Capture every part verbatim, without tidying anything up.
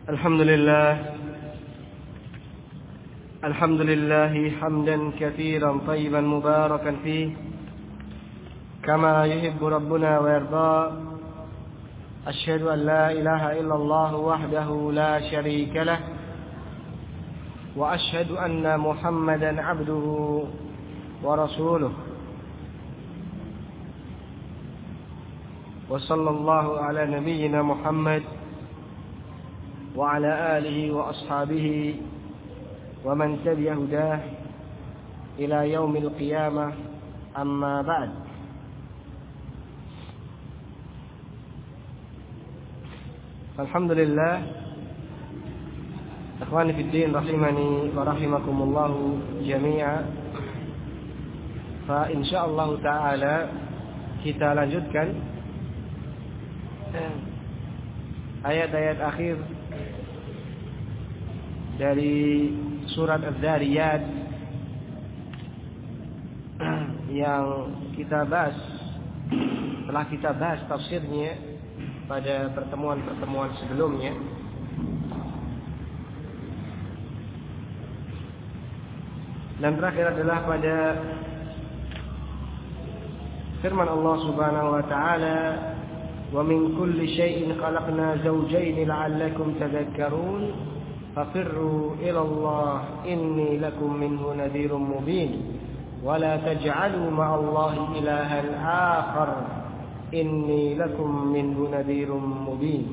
الحمد لله الحمد لله حمدا كثيرا طيبا مباركا فيه كما يحب ربنا ويرضى. أشهد أن لا إله إلا الله وحده لا شريك له وأشهد أن محمدا عبده ورسوله وصلى الله على نبينا محمد وعلى آله وأصحابه ومن تبع هداه إلى يوم القيامة. أما بعد، الحمد لله إخواني في الدين رحمني ورحمكم الله جميعا. فإن شاء الله تعالى kita lanjutkan ayat-ayat akhir dari surat Az-Zariyat yang kita bahas, telah kita bahas tafsirnya pada pertemuan-pertemuan sebelumnya. Dan terakhir adalah pada firman Allah Subhanahu wa taala, "Wa min kulli syai'in khalaqna zawjayn la'allakum tadhakkarun fafirru ila Allah inni lakum minhu nadhirun mubin wa la taj'alu ma'allahi ilahan akhar inni lakum minhu nadhirun mubin."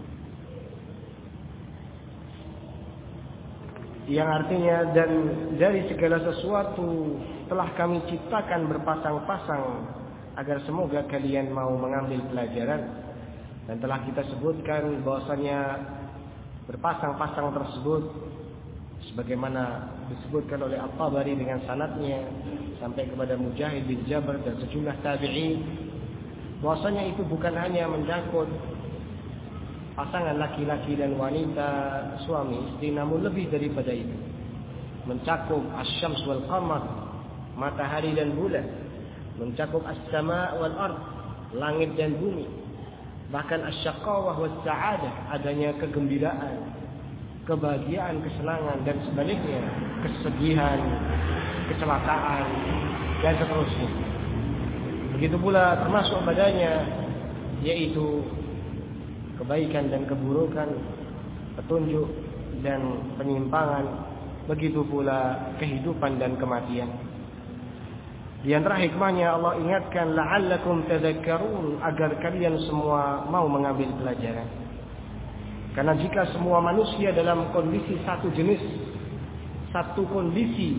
Yang artinya, dan dari segala sesuatu telah kami ciptakan berpasang-pasang agar semoga kalian mau mengambil pelajaran. Dan telah kita sebutkan bahwasanya berpasang-pasang tersebut sebagaimana disebutkan oleh At-Tabari dengan sanadnya sampai kepada Mujahid bin Jabr dan sejumlah tabi'in, bahwasanya itu bukan hanya mencakup pasangan laki-laki dan wanita, suami istri, namun lebih daripada itu, mencakup asy-syams wal qamar, matahari dan bulan, mencakup as-sama' wal ard, langit dan bumi, bahkan asy-syaqawah was sa'adah, adanya kegembiraan, kebahagiaan, kesenangan, dan sebaliknya kesedihan, kecelakaan, dan seterusnya. Begitu pula termasuk padanya yaitu kebaikan dan keburukan, petunjuk dan penyimpangan, begitu pula kehidupan dan kematian. Di antara hikmahnya Allah ingatkan la'allakum tadhakkarun, agar kalian semua mau mengambil pelajaran. Karena jika semua manusia dalam kondisi satu jenis, satu kondisi,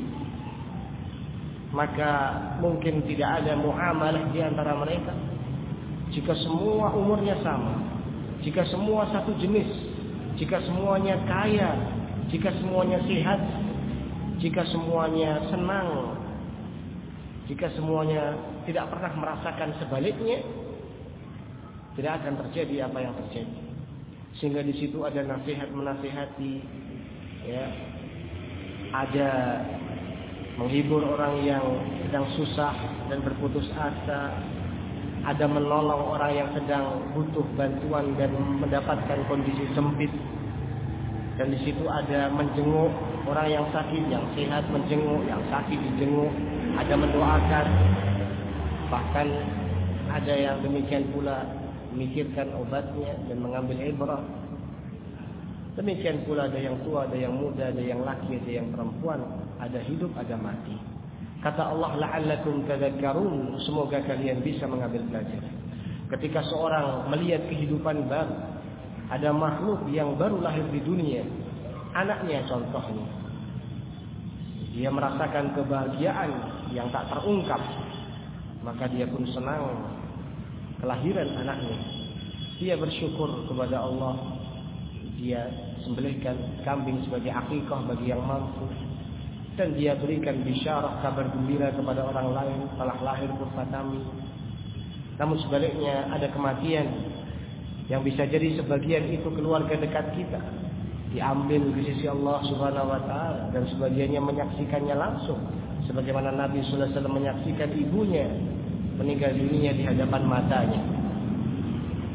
maka mungkin tidak ada muamalah di antara mereka. Jika semua umurnya sama, jika semua satu jenis, jika semuanya kaya, jika semuanya sehat, jika semuanya senang, jika semuanya tidak pernah merasakan sebaliknya, tidak akan terjadi apa yang terjadi. Sehingga di situ ada nasihat menasihati, ya, ada menghibur orang yang sedang susah dan berputus asa, ada menolong orang yang sedang butuh bantuan dan mendapatkan kondisi sempit, dan di situ ada menjenguk orang yang sakit, yang sehat menjenguk, yang sakit dijenguk, ada mendoakan, bahkan ada yang demikian pula memikirkan obatnya dan mengambil ibrah. Demikian pula ada yang tua, ada yang muda, ada yang laki, ada yang perempuan, ada hidup, ada mati. Kata Allah, la'allakum tadhakkarun, semoga kalian bisa mengambil pelajaran. Ketika seorang melihat kehidupan baru, ada makhluk yang baru lahir di dunia, anaknya contohnya, dia merasakan kebahagiaan yang tak terungkap, maka dia pun senang kelahiran anaknya. Dia bersyukur kepada Allah, dia sembelihkan kambing sebagai akikah bagi yang mampu, dan dia berikan bisyarah, kabar gembira kepada orang lain, telah lahir putra kami. Namun sebaliknya ada kematian yang bisa jadi sebagian itu keluarga dekat kita diambil di sisi Allah Subhanahu wa taala, dan sebagiannya menyaksikannya langsung, sebagaimana Nabi sallallahu alaihi wasallam menyaksikan ibunya meninggal dunia di hadapan matanya.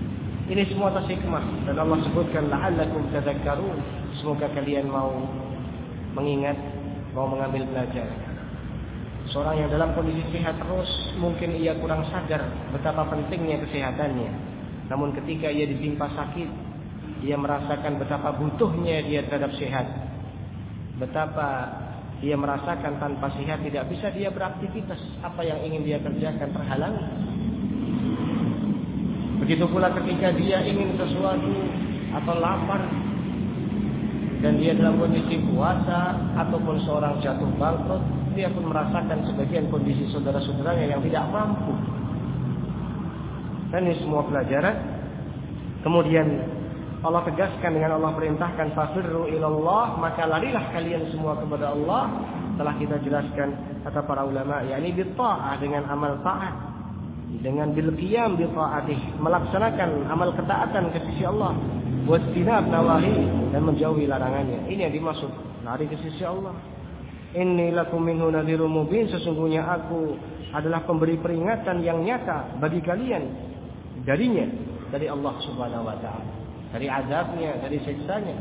Ini semua atas hikmah, dan Allah sebutkan la'allakum tadhakkarun, semoga kalian mau mengingat, mau mengambil pelajaran. Seorang yang dalam kondisi sehat terus, mungkin ia kurang sadar betapa pentingnya kesehatannya. Namun ketika ia ditimpa sakit, ia merasakan betapa butuhnya dia terhadap sehat. Betapa dia merasakan tanpa sehat tidak bisa dia beraktivitas, apa yang ingin dia kerjakan terhalangi. Begitu pula ketika dia ingin sesuatu atau lapar dan dia dalam kondisi puasa ataupun seorang jatuh bangkrut, dia pun merasakan sebagian kondisi saudara-saudaranya yang tidak mampu. Dan ini semua pelajaran. Kemudian Allah tegaskan dengan Allah perintahkan fafirru ilallah, maka larilah kalian semua kepada Allah. Telah kita jelaskan kata para ulama, yakni bi ta'ah, dengan amal taat, dengan bil qiyam bi ta'atih, melaksanakan amal ketaatan ke sisi Allah, wastinab nawahi, dan menjauhi larangannya. Ini yang dimaksud lari ke sisi Allah. Inni lakum minhu nadhirum mubin, sesungguhnya aku adalah pemberi peringatan yang nyata bagi kalian darinya, dari Allah Subhanahu wa taala, dari azabnya, dari siksanya,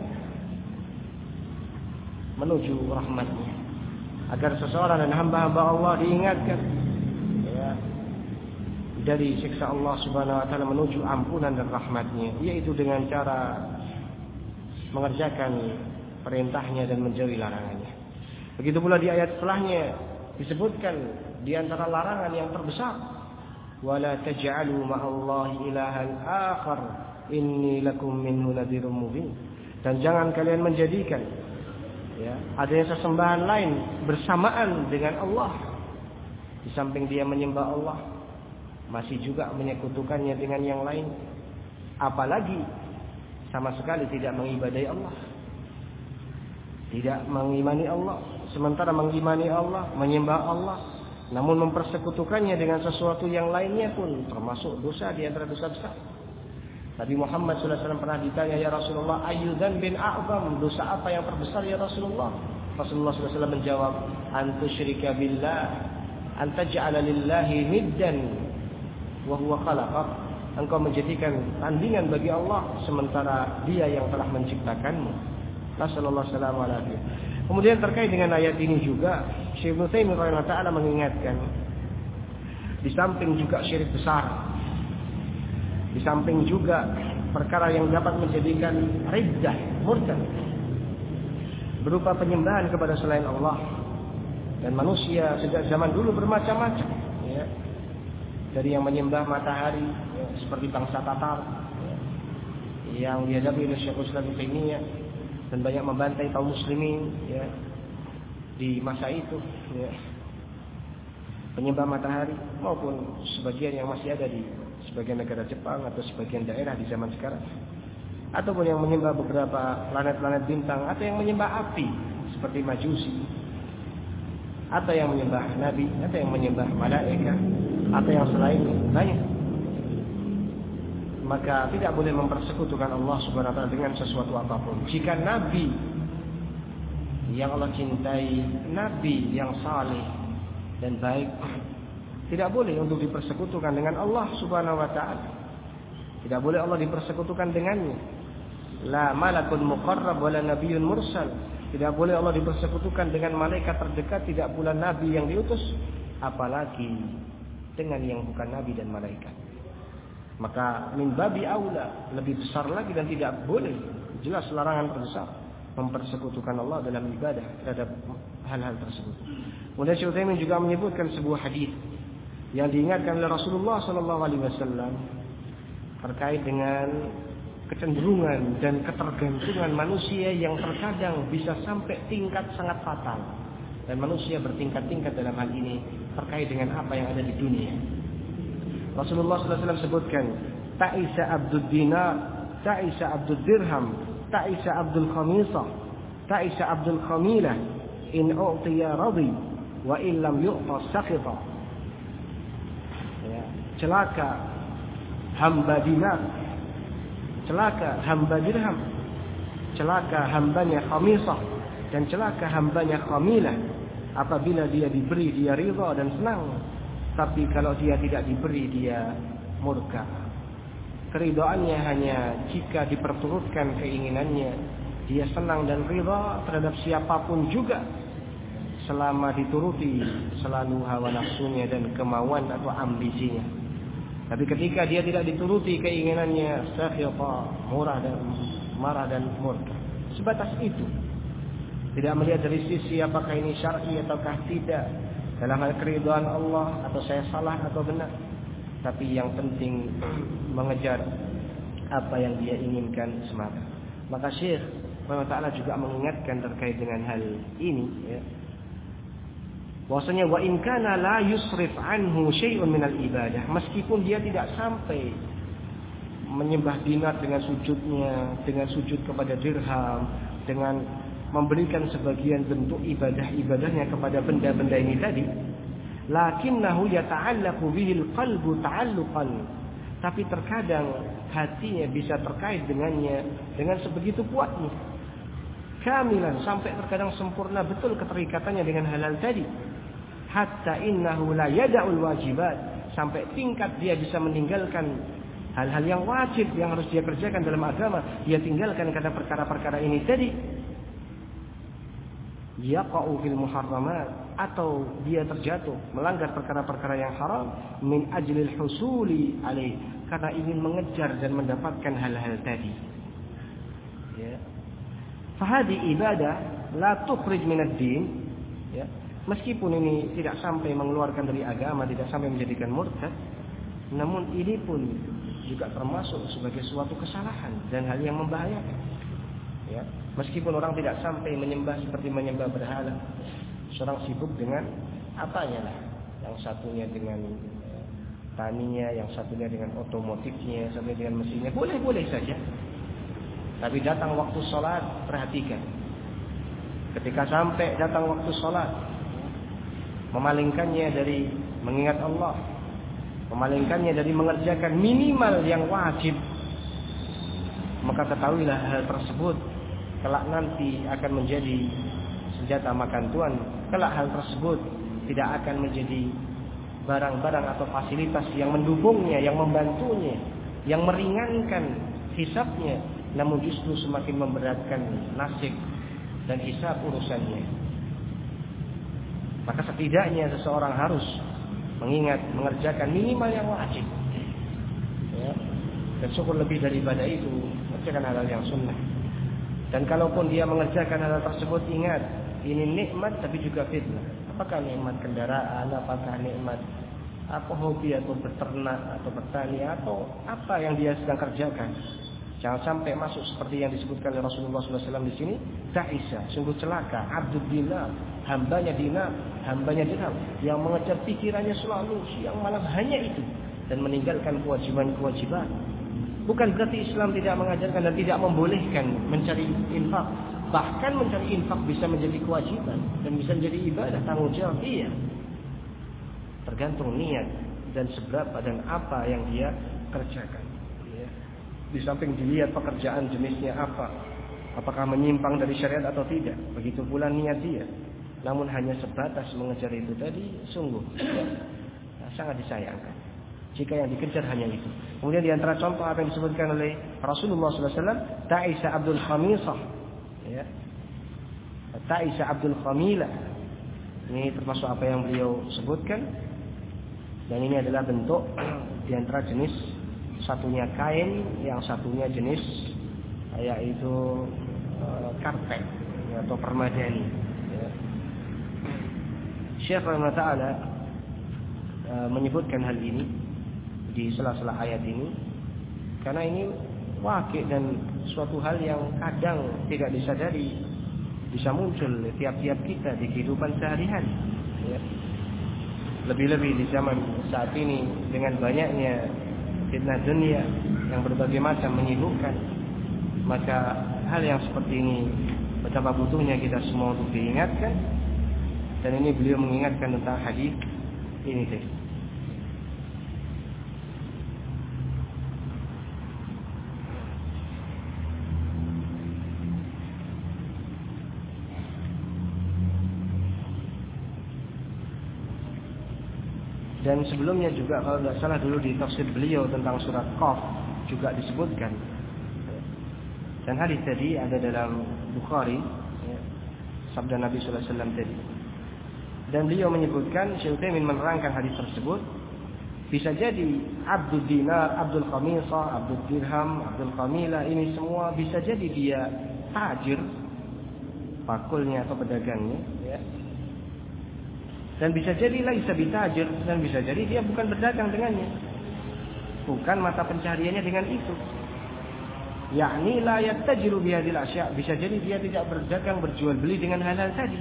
menuju rahmatnya. Agar seseorang dan hamba-hamba Allah diingatkan ya, dari siksa Allah Subhanahu wa taala menuju ampunan dan rahmatnya, yaitu dengan cara mengerjakan perintahnya dan menjauhi larangannya. Begitu pula di ayat setelahnya disebutkan di antara larangan yang terbesar, wala taj'alu ma'allahi ilahan akhar inni lakum minhu nadhirum mubin, dan jangan kalian menjadikan ya, adanya sesembahan lain bersamaan dengan Allah. Di samping dia menyembah Allah, masih juga menyekutukannya dengan yang lain, apalagi sama sekali tidak mengibadahi Allah, tidak mengimani Allah. Sementara mengimani Allah, menyembah Allah, namun mempersekutukannya dengan sesuatu yang lainnya pun termasuk dosa di antara dosa besar. Nabi Muhammad sallallahu alaihi wasallam pernah ditanya, ya Rasulullah, ayyu dzambin a'zam, dosa apa yang terbesar ya Rasulullah? Rasulullah sallallahu alaihi wasallam menjawab, antusyrika billah, antaj'ala lillahi niddan wa huwa khalaqak, engkau menjadikan tandingan bagi Allah sementara Dia yang telah menciptakanmu. Nasallallahu alaihi wasallam. Kemudian terkait dengan ayat ini juga Syekh Ibnu Taimiyah rahimahullah taala mengingatkan, di samping juga syirik besar, di samping juga perkara yang dapat menjadikan riddah, murtad, berupa penyembahan kepada selain Allah. Dan manusia sejak zaman dulu bermacam-macam ya. Dari yang menyembah matahari ya, seperti bangsa Tatar ya, yang dihadapi oleh Syekhul Islam Ibnu Taimiyah, dan banyak membantai kaum muslimin ya, di masa itu ya. Penyembah matahari maupun sebagian yang masih ada di sebagian negara Jepang atau sebagian daerah di zaman sekarang, ataupun yang menyembah beberapa planet-planet bintang, atau yang menyembah api seperti Majusi, atau yang menyembah nabi, atau yang menyembah malaikat, atau yang selainnya, banyak. Maka tidak boleh mempersekutukan Allah Subhanahu wa taala dengan sesuatu apapun. Jika nabi yang Allah cintai, nabi yang saleh dan baik, tidak boleh untuk dipersekutukan dengan Allah Subhanahu wa taala. Tidak boleh Allah dipersekutukan dengannya. La malakun muqarrab wala nabiyyun mursal. Tidak boleh Allah dipersekutukan dengan malaikat terdekat, tidak pula nabi yang diutus, apalagi dengan yang bukan nabi dan malaikat. Maka min babi aula, lebih besar lagi, dan tidak boleh, jelas larangan terbesar mempersekutukan Allah dalam ibadah terhadap hal-hal tersebut. Kemudian Syekh Utsaimin juga menyebutkan sebuah hadis yang diingatkan oleh Rasulullah sallallahu alaihi wasallam terkait dengan kecenderungan dan ketergantungan manusia yang terkadang bisa sampai tingkat sangat fatal. Dan manusia bertingkat-tingkat dalam hal ini terkait dengan apa yang ada di dunia. Rasulullah sallallahu alaihi wasallam sebutkan, ta'isa abdud dinar, ta'isa abdud dirham, ta'isa abdul khamisah, ta'isa abdul khamilah, in u'tiya radhi wa in lam yu'ta sakhita. Ya, celaka hamba dinar, celaka hamba dirham, celaka hambanya khamisah, dan celaka hambanya khamilah. Apabila dia diberi, dia ridha dan senang, tapi kalau dia tidak diberi, dia murka. Keridhaannya hanya jika diperturutkan keinginannya. Dia senang dan ridha terhadap siapapun juga selama dituruti selalu hawa nafsunya dan kemauan atau ambisinya. Tapi ketika dia tidak dituruti keinginannya, sakhita, murah dan marah dan murka. Sebatas itu. Tidak melihat dari sisi apakah ini syar'i ataukah tidak, dalam hal keridhaan Allah atau saya salah atau benar. Tapi yang penting mengejar apa yang dia inginkan semata. Maka Syekh Allah Ta'ala juga mengingatkan terkait dengan hal ini, ya. Bahwasanya wa in kana la yusrif anhu syai'un minal ibadah, meskipun dia tidak sampai menyembah dinar dengan sujudnya, dengan sujud kepada dirham, dengan memberikan sebagian bentuk ibadah-ibadahnya kepada benda-benda ini tadi, lakinnahu yata'allaqu bihil qalbu ta'alluqan, tapi terkadang hatinya bisa terkait dengannya dengan sebegitu kuatnya, kamilan, sampai terkadang sempurna betul keterikatannya dengan hal-hal tadi. Hatta innahu la yada'ul wajibat, sampai tingkat dia bisa meninggalkan hal-hal yang wajib yang harus dia kerjakan dalam agama, dia tinggalkan karena perkara-perkara ini tadi. Yaqa'u fil muharramat, atau dia terjatuh melanggar perkara-perkara yang haram min ajlil husuli alaih, karena ingin mengejar dan mendapatkan hal-hal tadi. Ya. Fahadi ibadah la tukhrij minad din, ya. Meskipun ini tidak sampai mengeluarkan dari agama, tidak sampai menjadikan murtad, namun ini pun juga termasuk sebagai suatu kesalahan dan hal yang membahayakan. Ya, meskipun orang tidak sampai menyembah seperti menyembah berhala, seorang sibuk dengan apanya lah, yang satunya dengan taninya, yang satunya dengan otomotifnya, satunya dengan mesinnya, boleh-boleh saja. Tapi datang waktu sholat, perhatikan. Ketika sampai datang waktu sholat, memalingkannya dari mengingat Allah, memalingkannya dari mengerjakan minimal yang wajib, maka ketahuilah hal tersebut kelak nanti akan menjadi senjata makan tuan. Kelak hal tersebut tidak akan menjadi barang-barang atau fasilitas yang mendukungnya, yang membantunya, yang meringankan hisabnya, namun justru semakin memberatkan nasib dan hisab urusannya. Maka setidaknya seseorang harus mengingat, mengerjakan minimal yang wajib, ya. Dan syukur lebih daripada itu, mengerjakan hal-hal yang sunnah. Dan kalaupun dia mengerjakan hal tersebut, ingat, ini nikmat tapi juga fitnah. Apakah nikmat kendaraan, apakah nikmat apa hobi atau beternak atau bertani atau apa yang dia sedang kerjakan. Jangan sampai masuk seperti yang disebutkan oleh Rasulullah shallallahu alaihi wasallam di sini. Ta'isa, sungguh celaka, abdul dinar, hambanya dinar, hambanya dirham, yang mengejar pikirannya selalu siang malam hanya itu dan meninggalkan kewajiban-kewajiban. Bukan berarti Islam tidak mengajarkan dan tidak membolehkan mencari infak. Bahkan mencari infak bisa menjadi kewajiban dan bisa menjadi ibadah, tanggung jawab. Iya. Tergantung niat dan seberapa dan apa yang dia kerjakan. Di samping dilihat pekerjaan jenisnya apa, apakah menyimpang dari syariat atau tidak. Begitu pula niat dia. Namun hanya sebatas mengejar itu tadi, sungguh ya, sangat disayangkan jika yang dikejar hanya itu. Kemudian di antara contoh apa yang disebutkan oleh Rasulullah shallallahu alaihi wasallam, Ta'isa Abdul Khamisah, ya. Ta'isa Abdul Khamilah. Ini termasuk apa yang beliau sebutkan. Dan ini adalah bentuk di antara jenis, satunya kain, yang satunya jenis yaitu uh, karpet ya, atau permadani. Ya. Syekh Rahimahullah Ta'ala uh, menyebutkan hal ini di sela-sela ayat ini karena ini wakil dan suatu hal yang kadang tidak disadari bisa muncul tiap-tiap kita di kehidupan sehari-hari. Ya. Lebih-lebih di zaman saat ini dengan banyaknya fitnah dunia yang berbagai macam menyibukkan, maka hal yang seperti ini betapa butuhnya kita semua untuk diingatkan. Dan ini beliau mengingatkan tentang hadis ini tadi. Dan sebelumnya juga kalau tidak salah dulu di tafsir beliau tentang surat Qaf juga disebutkan. Dan hadis tadi ada dalam Bukhari, ya, sabda Nabi sallallahu alaihi wasallam tadi. Dan beliau menyebutkan, Syekh Utsaimin menerangkan hadis tersebut, bisa jadi Abdul Dinar, Abdul Khamisah, Abdul Dirham, Abdul Qamilah, ini semua bisa jadi dia tajir, pakulnya atau pedagangnya, ya. Dan bisa jadi laisa bitajir, dan bisa jadi dia bukan berdagang dengannya, bukan mata pencahariannya dengan itu. Yakni la yattajiru bihadil asya', bisa jadi dia tidak berdagang berjual beli dengan hal-hal tadi.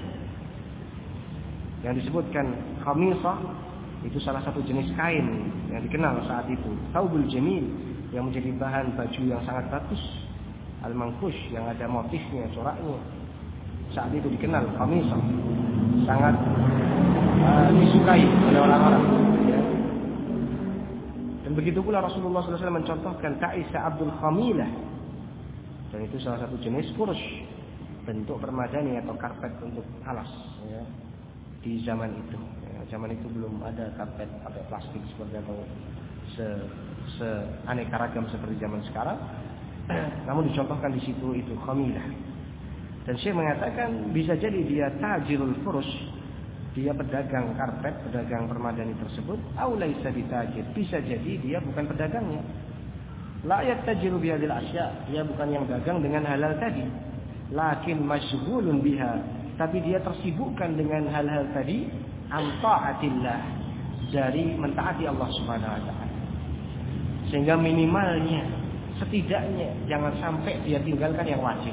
Yang disebutkan khamisah itu salah satu jenis kain yang dikenal saat itu. Taubul jamil yang menjadi bahan baju yang sangat bagus. Al-mankush yang ada motifnya, coraknya. Saat itu dikenal khamisah. Sangat uh, disukai oleh orang-orang, ya. Dan begitu pula Rasulullah sallallahu alaihi wasallam mencontohkan ta'isa Abdul Khamilah. Dan itu salah satu jenis furush, bentuk permadani atau karpet untuk alas, ya. Di zaman itu, ya, zaman itu belum ada karpet pakai plastik seperti atau se, se aneka ragam seperti zaman sekarang. Namun dicontohkan di situ itu khamilah. Dan Syekh mengatakan bisa jadi dia tajirul furush, dia pedagang karpet, pedagang permadani tersebut, au laisa bitajir, bisa jadi dia bukan pedagangnya. La yattajiru bihadil asya', dia bukan yang dagang dengan halal tadi. Lakin masyghulun biha, tapi dia tersibukkan dengan hal-hal tadi, an ta'atillah, dari mentaati Allah Subhanahu wa taala. Sehingga minimalnya, setidaknya jangan sampai dia tinggalkan yang wajib.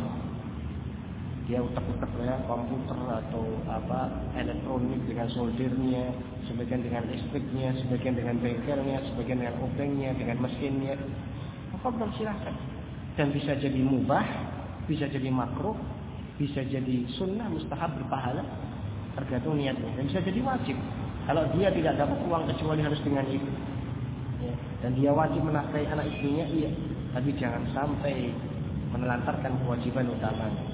Dia utek-utek ya, komputer atau apa elektronik dengan soldernya, sebagian dengan listriknya, sebagian dengan bengkelnya, sebagian dengan obengnya, dengan mesinnya. Maka silahkan. Dan bisa jadi mubah, bisa jadi makruh, bisa jadi sunnah, mustahab, berpahala, tergantung niatnya. Dan bisa jadi wajib. Kalau dia tidak dapat uang kecuali harus dengan itu, ya. Dan dia wajib menafkahi anak istrinya, iya. Tapi jangan sampai menelantarkan kewajiban utamanya.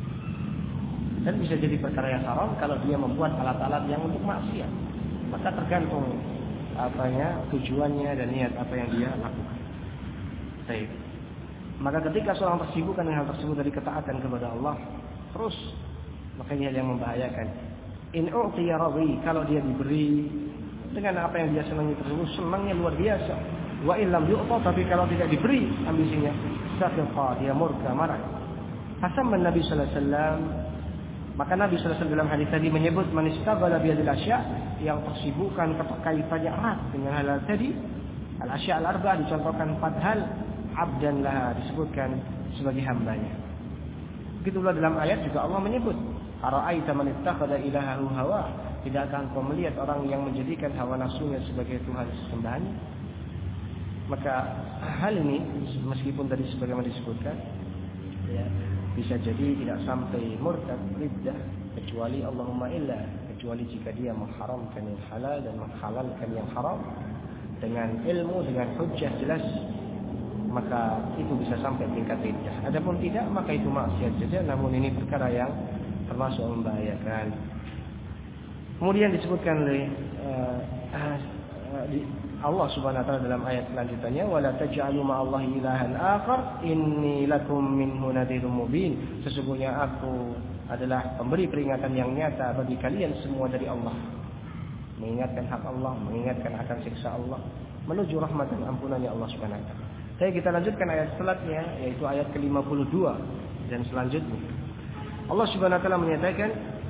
Dan bisa jadi perkara yang haram kalau dia membuat alat-alat yang untuk maksiat. Maka tergantung apanya, tujuannya dan niat apa yang dia lakukan. Baik. Maka ketika seorang tersibukkan dengan hal tersebut dari ketaatan kepada Allah, terus makanya yang membahayakan. In u'tiya radhi, kalau dia diberi dengan apa yang dia senangi tersebut, senangnya luar biasa. Wa illam yu'ta, tapi kalau tidak diberi ambisinya, safiqa, dia murka, marah. Hasan Nabi sallallahu alaihi wasallam, maka Nabi sallallahu alaihi wasallam dalam hadis tadi menyebut man istaghala bi hadil asya', yang tersibukkan keterkaitannya erat dengan hal tadi. Al-asya' al-arba' dicontohkan empat hal, abdan laha disebutkan sebagai hambanya. Begitu pula dalam ayat juga Allah menyebut, ara'aita man ittakhadha ilahahu hawa, tidakkah engkau melihat orang yang menjadikan hawa nafsunya sebagai tuhan sesembahannya? Maka hal ini meskipun tadi sebagaimana disebutkan, ya, bisa jadi tidak sampai murtad, riddah, kecuali Allahumma illa, kecuali jika dia mengharamkan yang halal dan menghalalkan yang haram dengan ilmu, dengan hujjah jelas, maka itu bisa sampai tingkat riddah. Adapun tidak, maka itu maksiat saja, namun ini perkara yang termasuk membahayakan. Kemudian disebutkan oleh uh, uh, uh, di Allah Subhanahu wa taala dalam ayat selanjutnya, wala taj'alu ma'allahi ilahan akhar inni lakum minhu nadhirum mubin. Sesungguhnya aku adalah pemberi peringatan yang nyata bagi kalian semua dari Allah. Mengingatkan hak Allah, mengingatkan akan siksa Allah, menuju rahmat dan ampunannya Allah Subhanahu wa taala. Jadi kita lanjutkan ayat selanjutnya, yaitu ayat ke lima puluh dua dan selanjutnya. Allah Subhanahu wa taala menyatakan,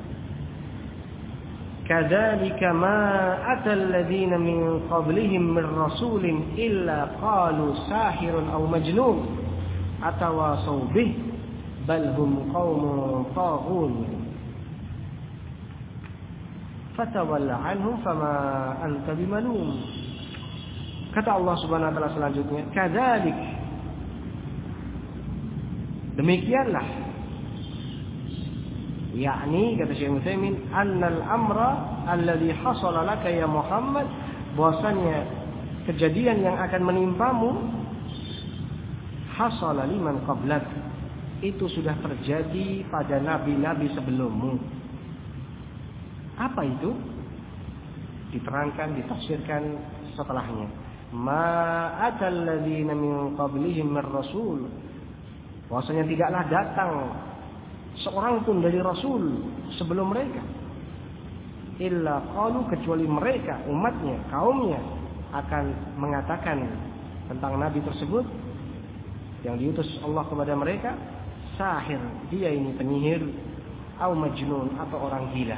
kadzalika ma atal ladzina min qablihim min rasulin illa qalu sahirun aw majnun atawasaw bih bal hum qaumun taghun fatawalla anhum fama anta bimalum. Kata Allah Subhanahu wa taala selanjutnya, kadzalik, demikianlah, yakni kata Syekh Utsaimin, annal amra alladhi hasala laka ya Muhammad, bahwasanya kejadian yang akan menimpamu hasala liman qablak, itu sudah terjadi pada nabi-nabi sebelummu. Apa itu? Diterangkan, ditafsirkan setelahnya. ma atal ladzina min qablihim min rasul, bahwasanya tidaklah datang seorang pun dari rasul sebelum mereka, illa qalu, kecuali mereka umatnya, kaumnya akan mengatakan tentang nabi tersebut yang diutus Allah kepada mereka, sahir, dia ini penyihir, au majnun, atau orang gila.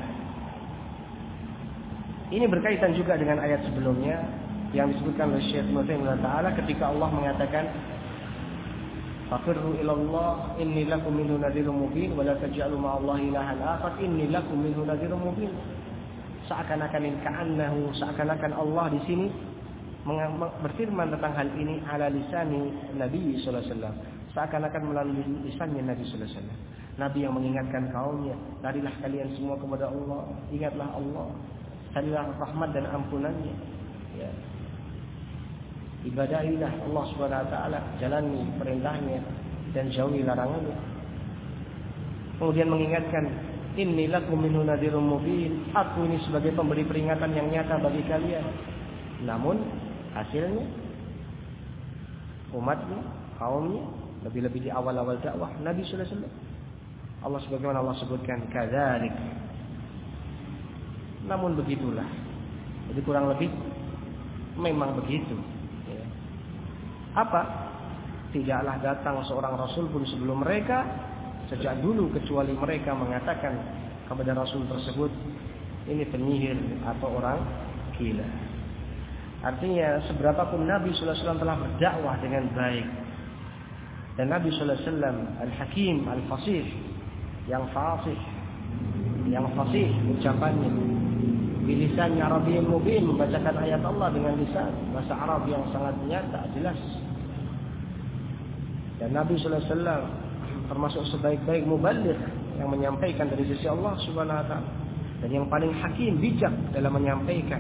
Ini berkaitan juga dengan ayat sebelumnya yang disebutkan oleh Syekh Muhammad Taala ketika Allah mengatakan fafirru ilallah inni lakum minhu nadhirun mubin wa la taj'alu ma'allahi ilahan akhar inni lakum minhu nadhirun mubin. Seakan-akan ka'annahu, seakan-akan Allah di sini berfirman tentang hal ini ala lisani Nabi sallallahu alaihi wasallam, seakan-akan melalui lisannya Nabi sallallahu alaihi wasallam. Nabi yang mengingatkan kaumnya, larilah kalian semua kepada Allah, ingatlah Allah, carilah rahmat dan ampunannya, ya. Ibadahilah Allah subhanahu wa ta'ala, jalani perintahnya dan jauhi larangannya. Kemudian mengingatkan, inni lakum minhu nadhirun mubin, aku ini sebagai pemberi peringatan yang nyata bagi kalian. Namun hasilnya umatnya, kaumnya, lebih-lebih di awal-awal dakwah Nabi sallallahu alaihi wasallam, Allah sebagaimana Allah sebutkan kadzalik, namun begitulah. Jadi kurang lebih memang begitu, ya. Apa? Tidaklah datang seorang rasul pun sebelum mereka sejak dulu kecuali mereka mengatakan kepada rasul tersebut, ini penyihir atau orang gila. Artinya seberapapun Nabi sallallahu alaihi wasallam telah berdakwah dengan baik, dan Nabi sallallahu alaihi wasallam al-Hakim al-Fasih, yang fasih, yang fasih ucapannya, bilisan Arabiyyin mubin, membacakan ayat Allah dengan lisan bahasa Arab yang sangat nyata, jelas. Dan Nabi sallallahu alaihi wasallam termasuk sebaik-baik muballigh yang menyampaikan dari sisi Allah Subhanahu wa taala, dan yang paling hakim, bijak dalam menyampaikan.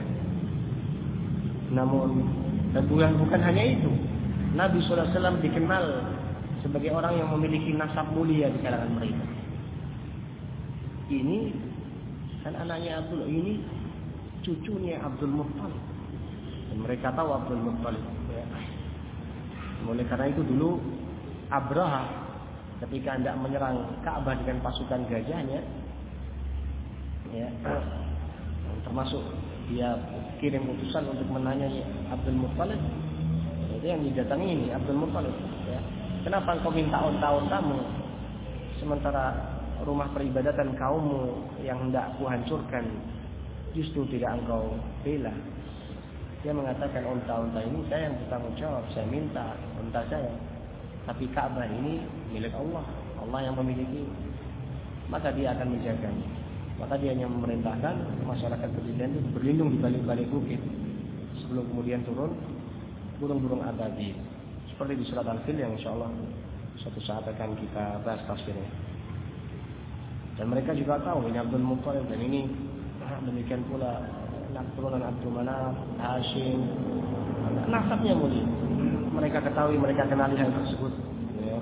Namun dan bukan, bukan hanya itu, Nabi sallallahu alaihi wasallam dikenal sebagai orang yang memiliki nasab mulia di kalangan mereka. Ini kan anaknya Abdul, ini cucunya Abdul Muttalib, dan mereka tahu Abdul Muttalib, ya. Oleh karena itu dulu Abraha ketika hendak menyerang Ka'bah dengan pasukan gajahnya, ya, termasuk dia kirim utusan untuk menanyai Abdul Muttalib, itu yang didatangi ini Abdul Muttalib, ya. Kenapa engkau minta onta-ontamu sementara rumah peribadatan kaummu yang hendak kuhancurkan justru tidak engkau bela? Dia mengatakan, onta-onta ini saya yang bertanggung jawab, saya minta onta saya, tapi Ka'bah ini milik Allah, Allah yang memiliki, maka dia akan menjaganya. Maka dia hanya memerintahkan masyarakat ketika itu berlindung di balik-balik bukit sebelum kemudian turun burung-burung ababil, seperti di surat Al-Fil yang insyaallah suatu saat akan kita bahas tafsirnya. Dan mereka juga tahu ini Abdul Muttalib, dan ini demikian pula anak turunan Abdul Manaf, Hashim, nasabnya mulia. Mereka ketahui, mereka kenali hal tersebut, ya.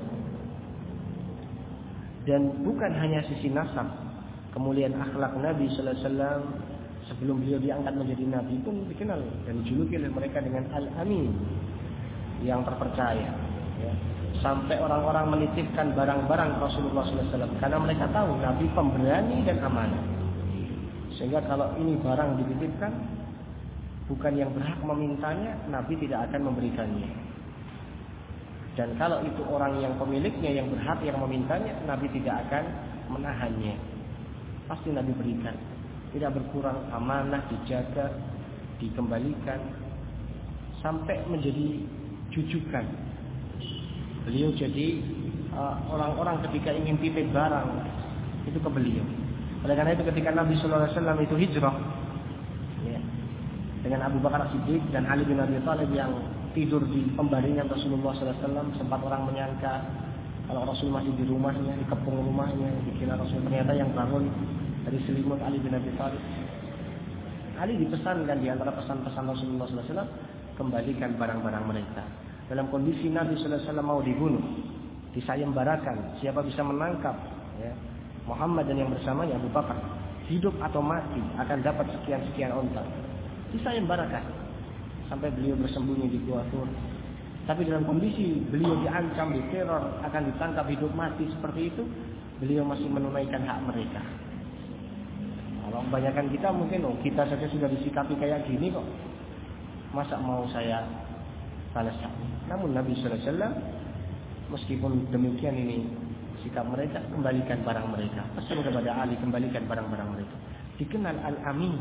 Dan bukan hanya sisi nasab, kemuliaan akhlak Nabi sallallahu alaihi wasallam sebelum beliau diangkat menjadi nabi pun dikenal dan dijuluki oleh mereka dengan Al-Amin, yang terpercaya, ya. Sampai orang-orang menitipkan barang-barang Rasulullah sallallahu alaihi wasallam karena mereka tahu Nabi pemberani dan amanah. Sehingga kalau ini barang dititipkan, bukan yang berhak memintanya, Nabi tidak akan memberikannya. Dan kalau itu orang yang pemiliknya yang berhak yang memintanya, Nabi tidak akan menahannya. Pasti Nabi berikan, tidak berkurang, amanah dijaga, dikembalikan sampai menjadi jujukan. Beliau jadi uh, orang-orang ketika ingin titip barang itu ke beliau. Oleh karena itu ketika Nabi sallallahu alaihi wasallam itu hijrah, ya, dengan Abu Bakar Siddiq dan Ali bin Abi Thalib yang tidur di pembaringan Rasulullah sallallahu alaihi wasallam, sempat orang menyangka kalau Rasul masih di rumahnya, dikepung rumahnya, dikira Rasul, ternyata yang bangun dari selimut Ali bin Abi Thalib. Ali dipesankan di antara pesan-pesan Rasulullah sallallahu alaihi wasallam, kembalikan barang-barang mereka. Dalam kondisi Nabi sallallahu alaihi wasallam mau dibunuh, disayembarakan, siapa bisa menangkap, ya, Muhammad dan yang bersamanya Abu Bakar, hidup atau mati akan dapat sekian-sekian onta. Disayembarakan sampai beliau bersembunyi di Gua Tur. Tapi dalam kondisi beliau diancam, diteror, akan ditangkap hidup mati seperti itu, beliau masih menunaikan hak mereka. Kalau kebanyakan kita mungkin, oh kita saja sudah disikapi kayak gini kok, masa mau saya balas hak? Namun Nabi Sallallahu Alaihi Wasallam, meskipun demikian ini sikap mereka, kembalikan barang mereka. Pesan kepada Ali, kembalikan barang-barang mereka. Dikenal Al-Amin.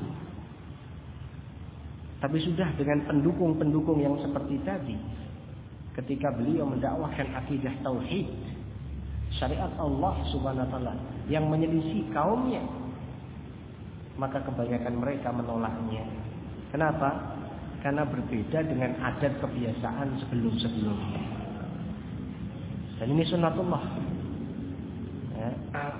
Tapi sudah dengan pendukung-pendukung yang seperti tadi, ketika beliau mendakwahkan akidah tauhid, syariat Allah Subhanahu wa taala yang menyelisih kaumnya, maka kebanyakan mereka menolaknya. Kenapa? Karena berbeda dengan adat kebiasaan sebelum-sebelumnya. Dan ini sunnatullah. Ya.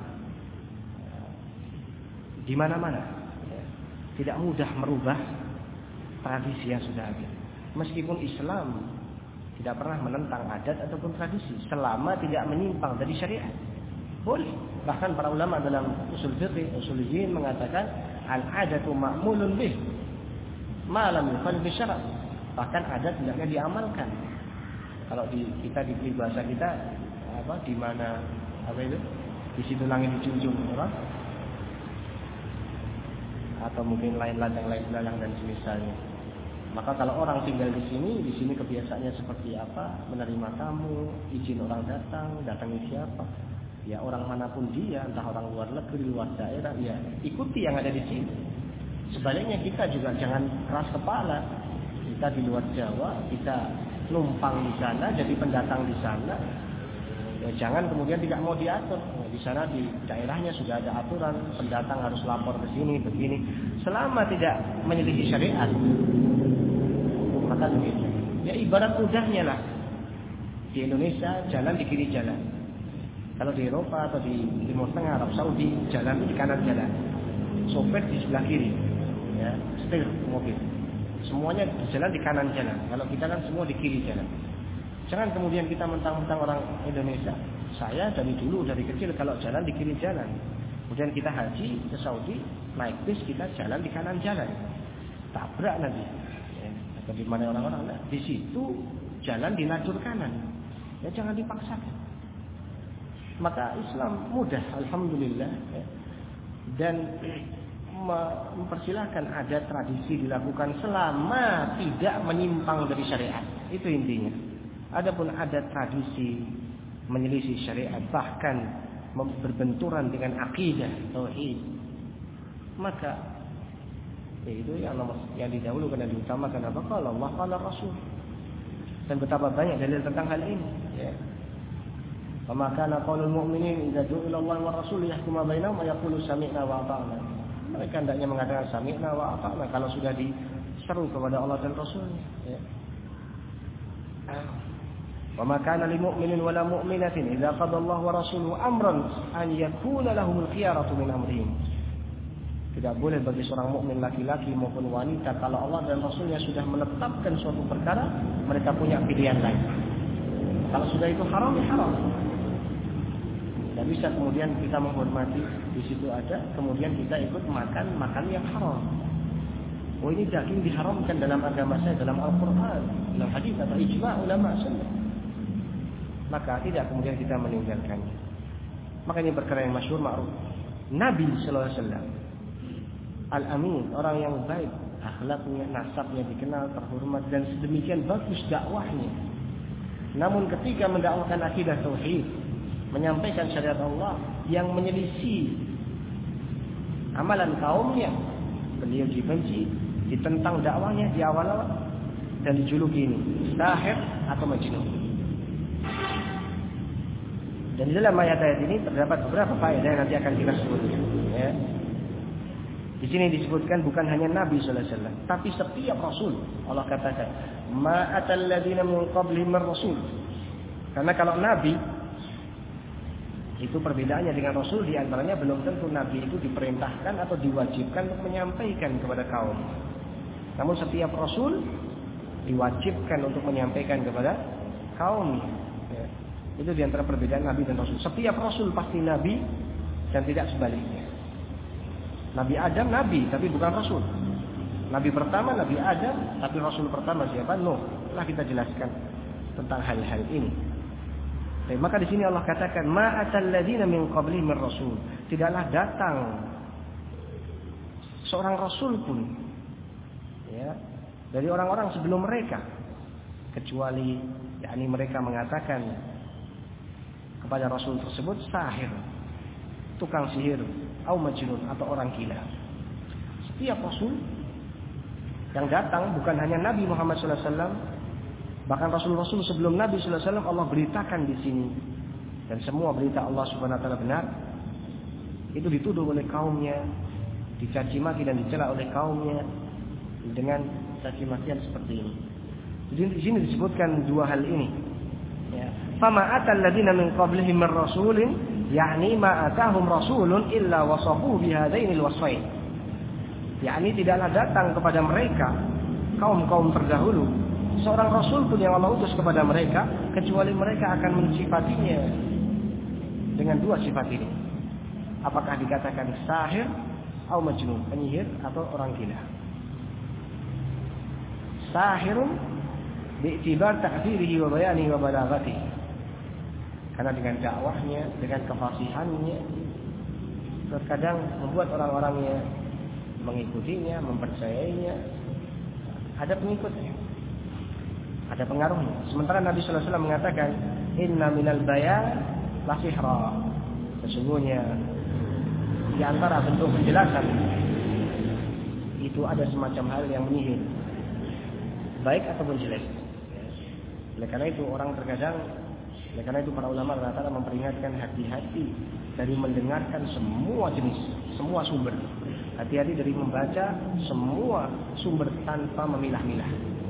Di mana-mana. Ya. Tidak mudah merubah tradisi yang sudah ada. Meskipun Islam tidak pernah menentang adat ataupun tradisi, selama tidak menyimpang dari syariat, boleh. Bahkan para ulama dalam usul fiqh, usuliyyin mengatakan al-adatu ma'mulun bih ma lam yukhalif syara'. Bahkan adat hendaknya diamalkan. Kalau di kita di bahasa kita apa, di mana apa itu? Di situ langit dijunjung, apa? Atau mungkin lain ladang lain belalang dan semisalnya. Maka kalau orang tinggal di sini, di sini kebiasaannya seperti apa? Menerima tamu, izin orang datang, datangi siapa? Ya orang manapun dia, entah orang luar negeri, luar daerah, ya ikuti yang ada di sini. Sebaliknya kita juga jangan keras kepala. Kita di luar Jawa, kita numpang di sana, jadi pendatang di sana. Ya, jangan kemudian tidak mau diatur. Ya, di sana di daerahnya sudah ada aturan, pendatang harus lapor ke sini, begini. Selama tidak menyelisih syariat, maka begitu. Ya ibarat mudahnya lah. Di Indonesia jalan di kiri jalan. Kalau di Eropa atau di Timur Tengah, Arab Saudi, jalan di kanan jalan. Sopir di sebelah kiri. Ya, setir mobil. Semuanya jalan di kanan jalan. Kalau kita kan semua di kiri jalan. Jangan kemudian kita mentang-mentang orang Indonesia. Saya dari dulu dari kecil kalau jalan di kiri jalan. Kemudian kita haji ke Saudi, naik bis kita jalan di kanan jalan. Tabrak nanti. Ya, atau di mana orang-orang nah, di situ jalan di lajur kanan. Ya jangan dipaksakan. Maka Islam mudah, alhamdulillah. Ya. Dan mempersilahkan adat tradisi dilakukan selama tidak menyimpang dari syariat. Itu intinya. Adapun adat tradisi menyelisih syariat, bahkan berbenturan dengan akidah tauhid, maka ya itu yang nomor yang didahulukan dan diutamakan apa? Kalau Allah, kalau Rasul. Dan betapa banyak dalil tentang hal ini. Ya. Wa kana qaulul mu'minin idza du'a ila Allah wa Rasul yahkuma bainahum wa yaqulu sami'na wa ata'na. Mereka hendaknya mengatakan sami'na wa ata'na kalau sudah diseru kepada Allah dan Rasulnya. Ya. Wa ma kana lil mu'minin wa la mu'minatin idza qada Allah wa rasuluhu amran an yakuna lahumul khiyaratu min amrihim. Tidak boleh bagi seorang mukmin laki-laki maupun wanita kalau Allah dan Rasulnya sudah menetapkan suatu perkara, mereka punya pilihan lain. Kalau sudah itu haram, ya haram. Tidak bisa kemudian kita menghormati di situ ada, kemudian kita ikut makan makan yang haram. Oh ini daging diharamkan dalam agama saya, dalam Al-Quran, dalam hadis atau ijma' ulama sunnah. Maka tidak kemudian kita meninggalkannya. Maka ini perkara yang masyhur ma'ruf. Nabi sallallahu alaihi wasallam Al-Amin, orang yang baik, akhlaknya, nasabnya dikenal, terhormat dan sedemikian bagus dakwahnya. Namun ketika mendakwahkan akidah tauhid, menyampaikan syariat Allah yang menyelisih amalan kaumnya, beliau dibenci, ditentang dakwahnya di awal-awal dan dijuluki ini sahir atau majnun. Dan di dalam ayat-ayat ini terdapat beberapa faedah yang nanti akan kita sebutkan. Ya. Di sini disebutkan bukan hanya Nabi sallallahu alaihi wasallam, tapi setiap Rasul. Allah katakan, "Ma atal ladzina min qablihim ar-rasul." Karena kalau Nabi itu perbedaannya dengan Rasul, di antaranya belum tentu Nabi itu diperintahkan atau diwajibkan untuk menyampaikan kepada kaum. Namun setiap Rasul diwajibkan untuk menyampaikan kepada kaum. Ya. Itu di antara perbedaan Nabi dan Rasul. Setiap Rasul pasti Nabi dan tidak sebaliknya. Nabi Adam Nabi tapi bukan Rasul. Nabi pertama Nabi Adam, tapi Rasul pertama siapa? Nuh. Telah kita jelaskan tentang hal-hal ini. Jadi, maka di sini Allah katakan ma atal ladzina min qablihim min rasul. Tidaklah datang seorang rasul pun ya dari orang-orang sebelum mereka kecuali yakni mereka mengatakan kepada rasul tersebut sahir, tukang sihir, atau majnun atau orang gila. Setiap rasul yang datang bukan hanya Nabi Muhammad shallallahu alaihi wasallam, bahkan rasul-rasul sebelum Nabi shallallahu alaihi wasallam Allah beritakan di sini, dan semua berita Allah Subhanahu wa taala benar, itu dituduh oleh kaumnya, dicaci maki dan dicela oleh kaumnya dengan caci makian seperti ini. Jadi di sini disebutkan dua hal ini. Ya. Fama atal ladzina min qablihim min rasulin, yakni ma atahum rasulun illa wasafu bihadainil wasfain. Yakni tidaklah datang kepada mereka kaum-kaum terdahulu seorang rasul pun yang Allah utus kepada mereka kecuali mereka akan mensifatinya dengan dua sifat ini. Apakah dikatakan sahir atau majnun, penyihir atau orang gila. Sahirun bi'tibar ta'thirihi wa bayanihi wa balaghatihi. Karena dengan dakwahnya, dengan kefasihannya terkadang membuat orang-orangnya mengikutinya, mempercayainya, ada pengikutnya, ada pengaruhnya. Sementara Nabi sallallahu alaihi wasallam mengatakan, inna minal bayan la sihra. Sesungguhnya di antara bentuk penjelasan itu ada semacam hal yang menyihir, baik ataupun jelek. Oleh karena itu orang terkadang, oleh karena itu para ulama rata-rata memperingatkan hati-hati dari mendengarkan semua jenis, semua sumber. Hati-hati dari membaca semua sumber tanpa memilah-milah.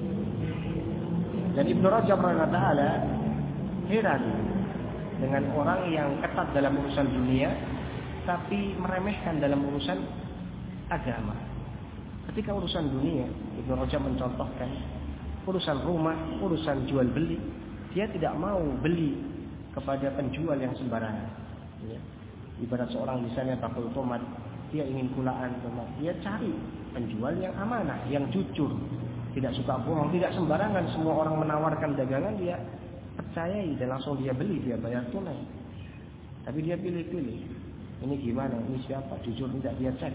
Dan Ibnu Rajab rahimahullah taala heran dengan orang yang ketat dalam urusan dunia tapi meremehkan dalam urusan agama. Ketika urusan dunia, Ibnu Rajab mencontohkan urusan rumah, urusan jual beli, dia tidak mau beli kepada penjual yang sembarangan. Ya. Ibarat seorang misalnya bakul tomat, dia ingin kulaan tomat, dia cari penjual yang amanah, yang jujur, tidak suka bohong, tidak sembarangan. Semua orang menawarkan dagangan dia percayai dan langsung dia beli, dia bayar tunai. Tapi dia pilih-pilih, ini gimana, ini siapa, jujur tidak dia cek.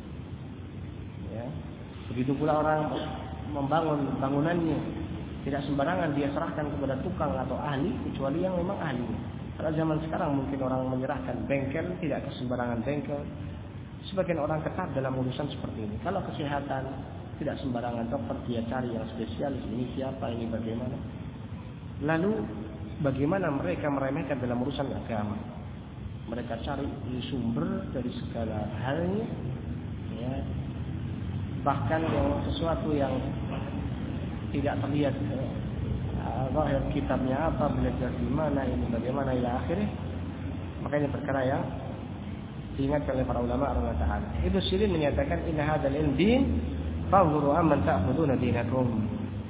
Ya. Begitu pula orang membangun bangunannya, tidak sembarangan dia serahkan kepada tukang atau ahli, kecuali yang memang ahli. Pada zaman sekarang mungkin orang menyerahkan bengkel, tidak kesembarangan bengkel. Sebagian orang ketat dalam urusan seperti ini. Kalau kesehatan tidak sembarangan dokter, dia cari yang spesialis. Ini siapa, ini bagaimana. Lalu bagaimana mereka meremehkan dalam urusan agama. Mereka cari sumber dari segala halnya, ya. Bahkan yang sesuatu yang tidak terlihat zahir eh, kitabnya apa, belajar di mana, ini bagaimana ila akhirnya. Maka ini perkara yang diingatkan oleh para ulama Allah Ta'ala. Ibnu Sirin menyatakan inna hadzal ilm din fanzuru amman ta'khuduna dinakum.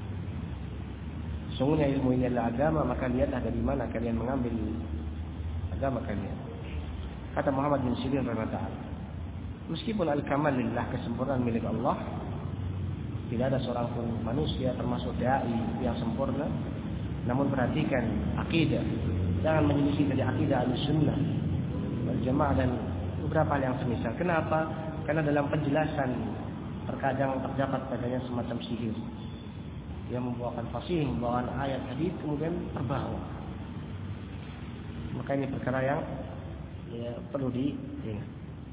Sungguhnya ilmu ini adalah agama, maka lihatlah dari mana kalian mengambil agama kalian. Kata Muhammad bin Sirin rahimahullah ta'ala, meskipun al-kamal lillah, kesempurnaan milik Allah, tidak ada seorang pun manusia termasuk dai yang sempurna. Namun perhatikan akidah, jangan menyelisih dari akidah Ahlussunnah wal Jamaah dan beberapa hal yang semisal. Kenapa? Karena dalam penjelasan terkadang terdapat padanya semacam sihir. Dia membawakan fasih, membawakan ayat hadis kemudian terbawa. Maka ini perkara yang ya, perlu diingat.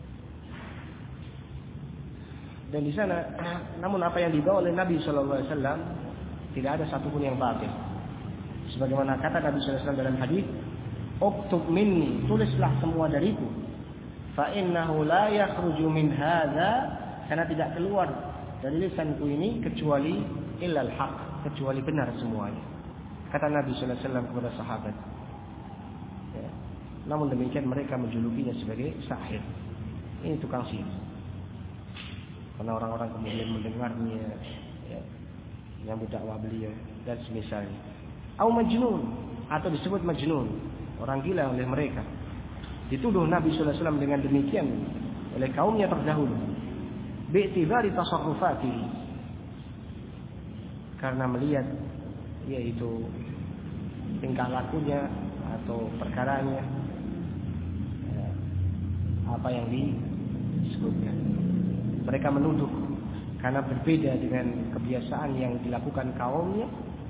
Dan di sana, namun apa yang dibawa oleh Nabi Shallallahu Alaihi Wasallam tidak ada satupun yang batil. Sebagaimana kata Nabi Shallallahu Alaihi Wasallam dalam hadis, "Uktub minni, tulislah semua dariku. Fa innahu la yakhruju min hadza," karena tidak keluar dari lisanku ini kecuali illal haq, kecuali benar semuanya. Kata Nabi Shallallahu Alaihi Wasallam kepada sahabat. Ya. Namun demikian mereka menjulukinya sebagai sahir. Ini tukang sihir. Karena orang-orang kemudian mendengarnya, ya, yang berdakwah beliau dan semisalnya. Au majnun, atau disebut majnun, orang gila oleh mereka. Dituduh Nabi Shallallahu Alaihi Wasallam dengan demikian oleh kaumnya terdahulu. Bi'tibari tasarrufatihi, karena melihat yaitu tingkah lakunya atau perkaranya, ya, apa yang disebutkan. Mereka menuduh karena berbeda dengan kebiasaan yang dilakukan kaumnya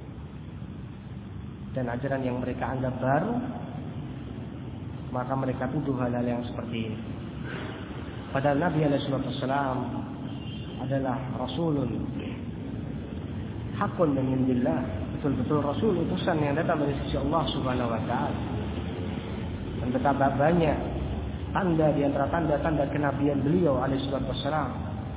dan ajaran yang mereka anggap baru, maka mereka tuduh hal-hal yang seperti ini. Padahal Nabi alaihi wasallam adalah rasulun hakun min indillah, betul-betul rasul utusan yang datang dari sisi Allah Subhanahu wa taala. Dan betapa banyak tanda di antara tanda-tanda kenabian beliau alaihi wasallam.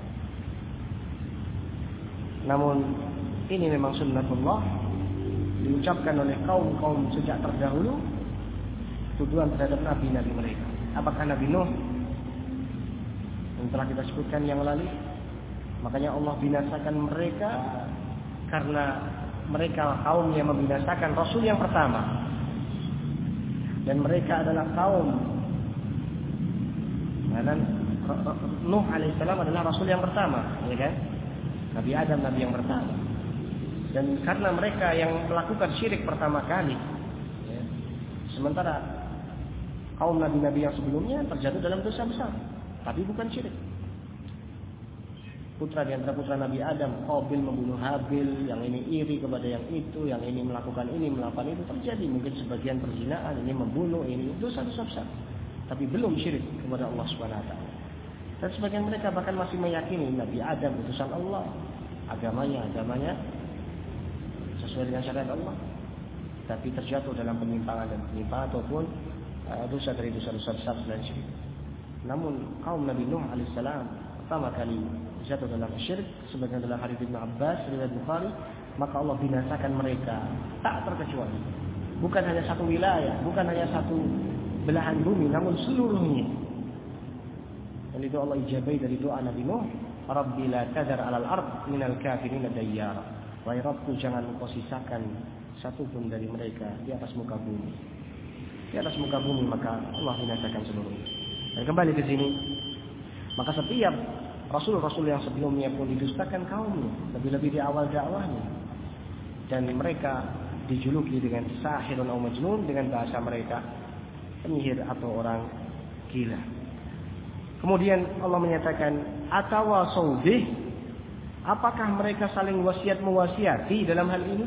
Namun ini memang sunnatullah diucapkan oleh kaum-kaum sejak terdahulu, tuduhan terhadap nabi-nabi mereka. Apakah Nabi Nuh yang telah kita sebutkan yang lalu, makanya Allah binasakan mereka karena mereka kaum yang membinasakan rasul yang pertama, dan mereka adalah kaum, dan Nuh alaihissalam adalah rasul yang pertama, ya kan? Nabi Adam nabi yang pertama, dan karena mereka yang melakukan syirik pertama kali, ya, sementara kaum nabi-nabi yang sebelumnya terjatuh dalam dosa besar, tapi bukan syirik. Putra di antara putra Nabi Adam, Qabil membunuh Habil, yang ini iri kepada yang itu, yang ini melakukan ini, melakukan itu, terjadi mungkin sebagian perzinaan, ini membunuh, ini dosa-dosa besar, tapi belum syirik kepada Allah Subhanahu wa taala. Dan sebagian mereka bahkan masih meyakini Nabi Adam utusan Allah, agamanya agamanya sesuai dengan syariat Allah, tapi terjatuh dalam penyimpangan dan penyimpangan ataupun uh, dosa dari dosa-dosa besar selain syirik. Namun kaum Nabi Nuh alaihissalam pertama kali jatuh dalam syirik, sebagian dalam hadits Ibnu Abbas riwayat Bukhari, maka Allah binasakan mereka tak terkecuali. Bukan hanya satu wilayah, bukan hanya satu belahan bumi, namun seluruhnya. Dan itu Allah ijabai dari doa Nabi Nuh, Rabbi la tadar alal ard minal kafirin dayyara. Wahai Rabbku, jangan engkau sisakan satu pun dari mereka di atas muka bumi. Di atas muka bumi maka Allah binasakan seluruhnya. Dan kembali ke sini, maka setiap rasul-rasul yang sebelumnya pun didustakan kaumnya, lebih-lebih di awal dakwahnya, dan mereka dijuluki dengan sahirun atau majnun, dengan bahasa mereka penyihir atau orang gila. Kemudian Allah menyatakan atawasau bih, apakah mereka saling wasiat mewasiati dalam hal ini?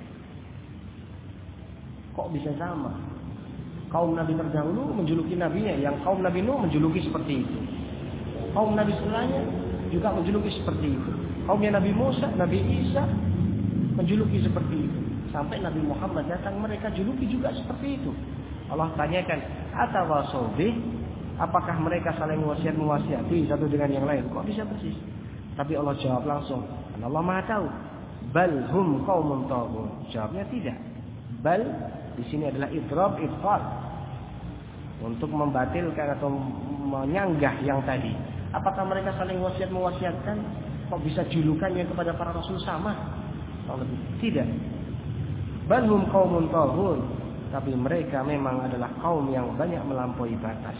Kok bisa sama? Kaum Nabi terdahulu menjuluki nabinya, yang kaum Nabi Nuh menjuluki seperti itu. Kaum Nabi setelahnya juga menjuluki seperti itu. Kaumnya Nabi Musa, Nabi Isa menjuluki seperti itu. Sampai Nabi Muhammad datang, mereka juluki juga seperti itu. Allah tanyakan, atawasau bih, apakah mereka saling wasiat mewasiati satu dengan yang lain? Kok bisa persis? Tapi Allah jawab langsung, karena Allah Maha tahu. Bal hum qaumun taghun. Jawabnya tidak. Bal di sini adalah idrab idghal, untuk membatilkan atau menyanggah yang tadi. Apakah mereka saling wasiat mewasiatkan? Kok bisa julukannya kepada para rasul sama? Tidak. Bal hum qaumun taghun. Tapi mereka memang adalah kaum yang banyak melampaui batas.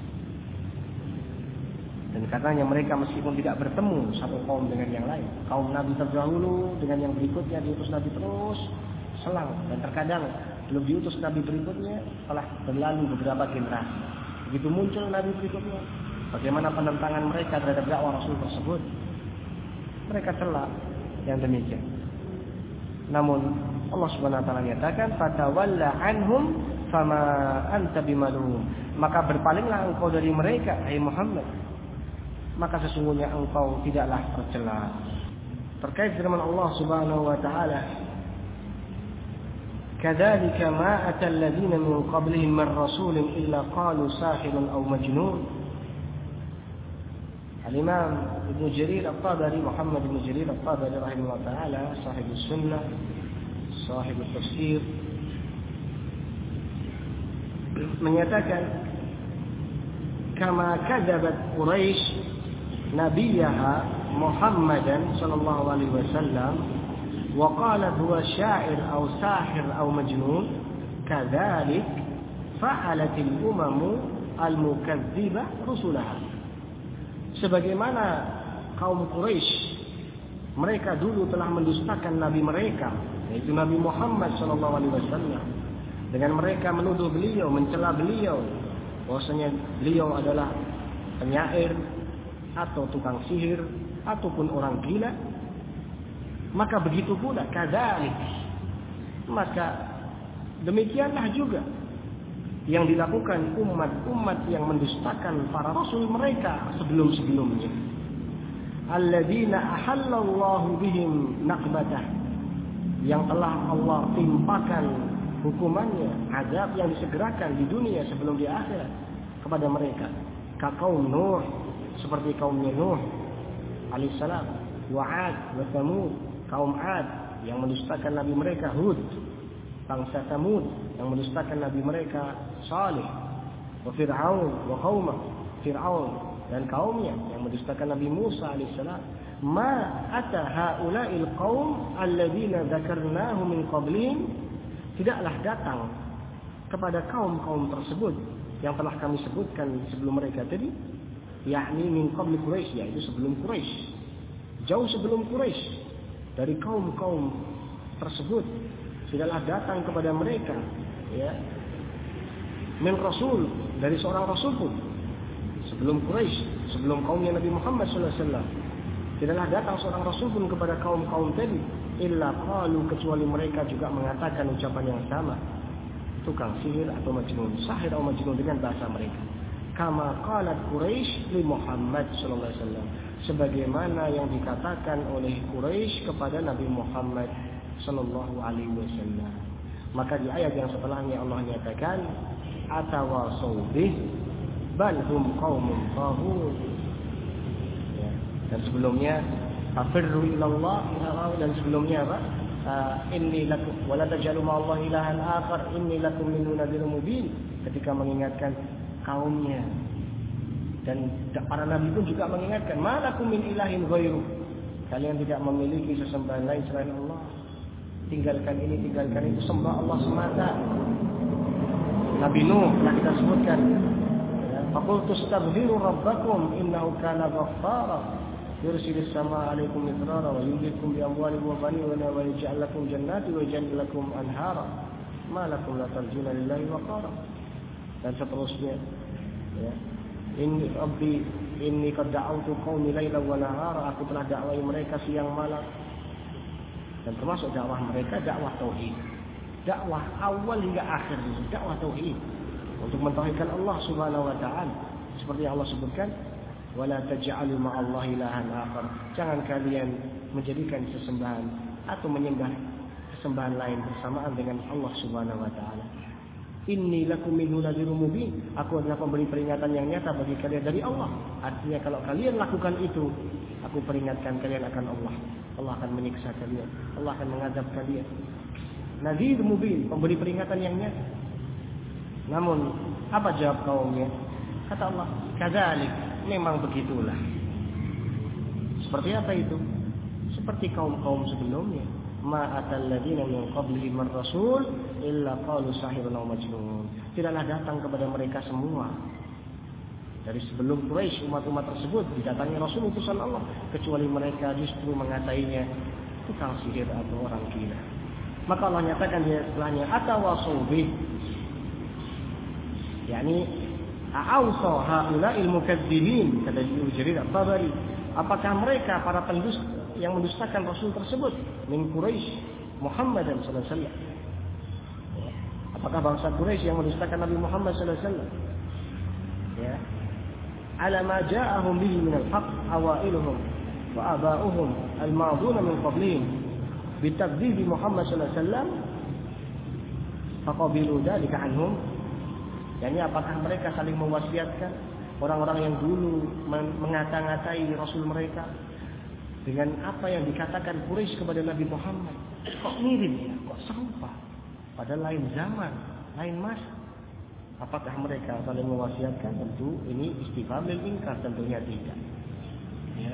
Dan katanya mereka meskipun tidak bertemu satu kaum dengan yang lain, kaum Nabi terdahulu dengan yang berikutnya diutus Nabi terus selang, dan terkadang belum diutus Nabi berikutnya telah berlalu beberapa generasi. Begitu muncul Nabi berikutnya, bagaimana penentangan mereka terhadap dakwah Rasul tersebut, mereka celak yang demikian. Namun Allah Subhanahu wa taala nyatakan, fatawalla anhum fama anta bimalum, maka berpalinglah engkau dari mereka, hai Muhammad, maka sesungguhnya engkau tidaklah tercela. Terkait firman Allah Subhanahu wa taala, kadzalika ma atal ladzina min qablihim min rasulin illa qalu sahirun aw majnun. Al-Imam Ibnu Jarir At-Tabari, Muhammad Ibnu Jarir At-Tabari rahimahullah taala, sahibus sunnah, sahibut tafsir, menyatakan, kama kadzabat Quraisy nabiyaha Muhammadan sallallahu alaihi wasallam wa qalat huwa syair aw sahir aw majnun, kadzalik fa'alatil umamu al-mukadzdzibah rusulaha. Sebagaimana kaum Quraisy mereka dulu telah mendustakan Nabi mereka, yaitu Nabi Muhammad Sallallahu Alaihi Wasallam, dengan mereka menuduh beliau, mencela beliau, bahwasanya beliau adalah penyair atau tukang sihir ataupun orang gila. Maka begitu pula kadzalik, maka demikianlah juga yang dilakukan umat-umat yang mendustakan para rasul mereka sebelum-sebelumnya. Alladzina ahallallahu bihim naqbatah, yang telah Allah timpakan hukumannya, azab yang disegerakan di dunia sebelum di akhirat kepada mereka. Ka kaum Nuh, seperti kaumnya Nuh alaihissalam, wa 'ad wa Tsamud, kaum 'Ad yang mendustakan nabi mereka Hud, bangsa Tsamud yang mendustakan nabi mereka Salih, wa Fir'aun wa qaumah, Fir'aun dan kaumnya yang mendustakan Nabi Musa alaihissalam. Ma ata haula'il qaum alladzina dzakarnahu min qablihim, tidaklah datang kepada kaum-kaum tersebut yang telah kami sebutkan sebelum mereka tadi, yakni min qabli Quraisy, yaitu sebelum Quraisy, jauh sebelum Quraisy, dari kaum-kaum tersebut tidaklah datang kepada mereka, ya, min rasul, dari seorang rasul pun sebelum Quraisy, sebelum kaumnya Nabi Muhammad sallallahu alaihi wasallam, tidaklah datang seorang rasul pun kepada kaum-kaum tadi, illa qalu, kecuali mereka juga mengatakan ucapan yang sama, tukang sihir atau majnun, sahir atau majnun dengan bahasa mereka. Kama qalat Quraisy li Muhammad sallallahu alaihi wasallam, sebagaimana yang dikatakan oleh Quraisy kepada Nabi Muhammad sallallahu alaihi wasallam. Maka di ayat yang setelahnya Allah nyatakan atawasau bih bal hum qaumun taghun. Ya. Dan sebelumnya fafirru ilallah, dan sebelumnya apa? Uh, inni lakum wala tajalu ma'allahi ilahan akhar inni lakum minhu nadhirun mubin, ketika mengingatkan kaumnya. Dan para nabi pun juga mengingatkan, malakum min ilahin ghairu, kalian tidak memiliki sesembahan lain selain Allah. Tinggalkan ini, tinggalkan itu, sembah Allah semata. Nabi Nuh telah kita sebutkan, faqultu astaghfiru rabbakum innahu kana ghaffara yursilis samaa 'alaikum midrara wa yumdidukum bi amwalin wa banin wa yaj'al lakum jannatin wa yaj'al lakum anhara ma lakum la tarjuna lillahi waqara, dan seterusnya, ya. Inni rabbi inni qad da'awtu qaumi lailan wa nahara, aku telah dakwai mereka siang malam. Dan termasuk dakwah mereka dakwah tauhid, dakwah awal hingga akhir, dakwah tauhid untuk mentauhidkan Allah Subhanahu wa taala, seperti yang Allah sebutkan, wala taj'alu ma'allahi ilahan akhar, jangan kalian menjadikan sesembahan atau menyembah sesembahan lain bersamaan dengan Allah Subhanahu wa taala. Inni lakum minhu nadhirun mubin, aku adalah pemberi peringatan yang nyata bagi kalian dari Allah. Artinya kalau kalian lakukan itu, aku peringatkan kalian akan Allah. Allah akan menyiksa kalian, Allah akan mengadab kalian. Nadhir mubin, pemberi peringatan yang nyata. Namun apa jawab kaumnya? Kata Allah, kadzalik, memang begitulah. Seperti apa itu? Seperti kaum-kaum sebelumnya. Ma atal ladina min qablihim ar-rasul illa qalu sahirun aw majnun. Tidaklah datang kepada mereka semua dari sebelum Quraisy, umat-umat tersebut didatangi Rasul utusan Allah, kecuali mereka justru mengatainya tukang sihir atau orang gila. Maka Allah nyatakan di setelahnya atawasau bih, yakni a'awsa haula'il mukadzibin, kata Ibnu Jarir At-Tabari, apakah mereka para pendusta yang mendustakan Rasul tersebut min Quraisy Muhammadan sallallahu alaihi wasallam, apakah bangsa Quraisy yang mendustakan Nabi Muhammad sallallahu alaihi wasallam, ya, ala ma ja'ahum bihi min al-haq awailuhum wa aba'uhum al-ma'duna min qablihim bitakdzibi Muhammad sallallahu alaihi wasallam faqabilu dzalika anhum. Yani apakah mereka saling mewasiatkan orang-orang yang dulu mengata-ngatai Rasul mereka dengan apa yang dikatakan Quraisy kepada Nabi Muhammad? Kok mirip ya? Kok serupa? Padahal lain zaman, lain masa. Apakah mereka saling mewasiatkan? Tentu ini istifham lil inkar, tentunya tidak. Ya.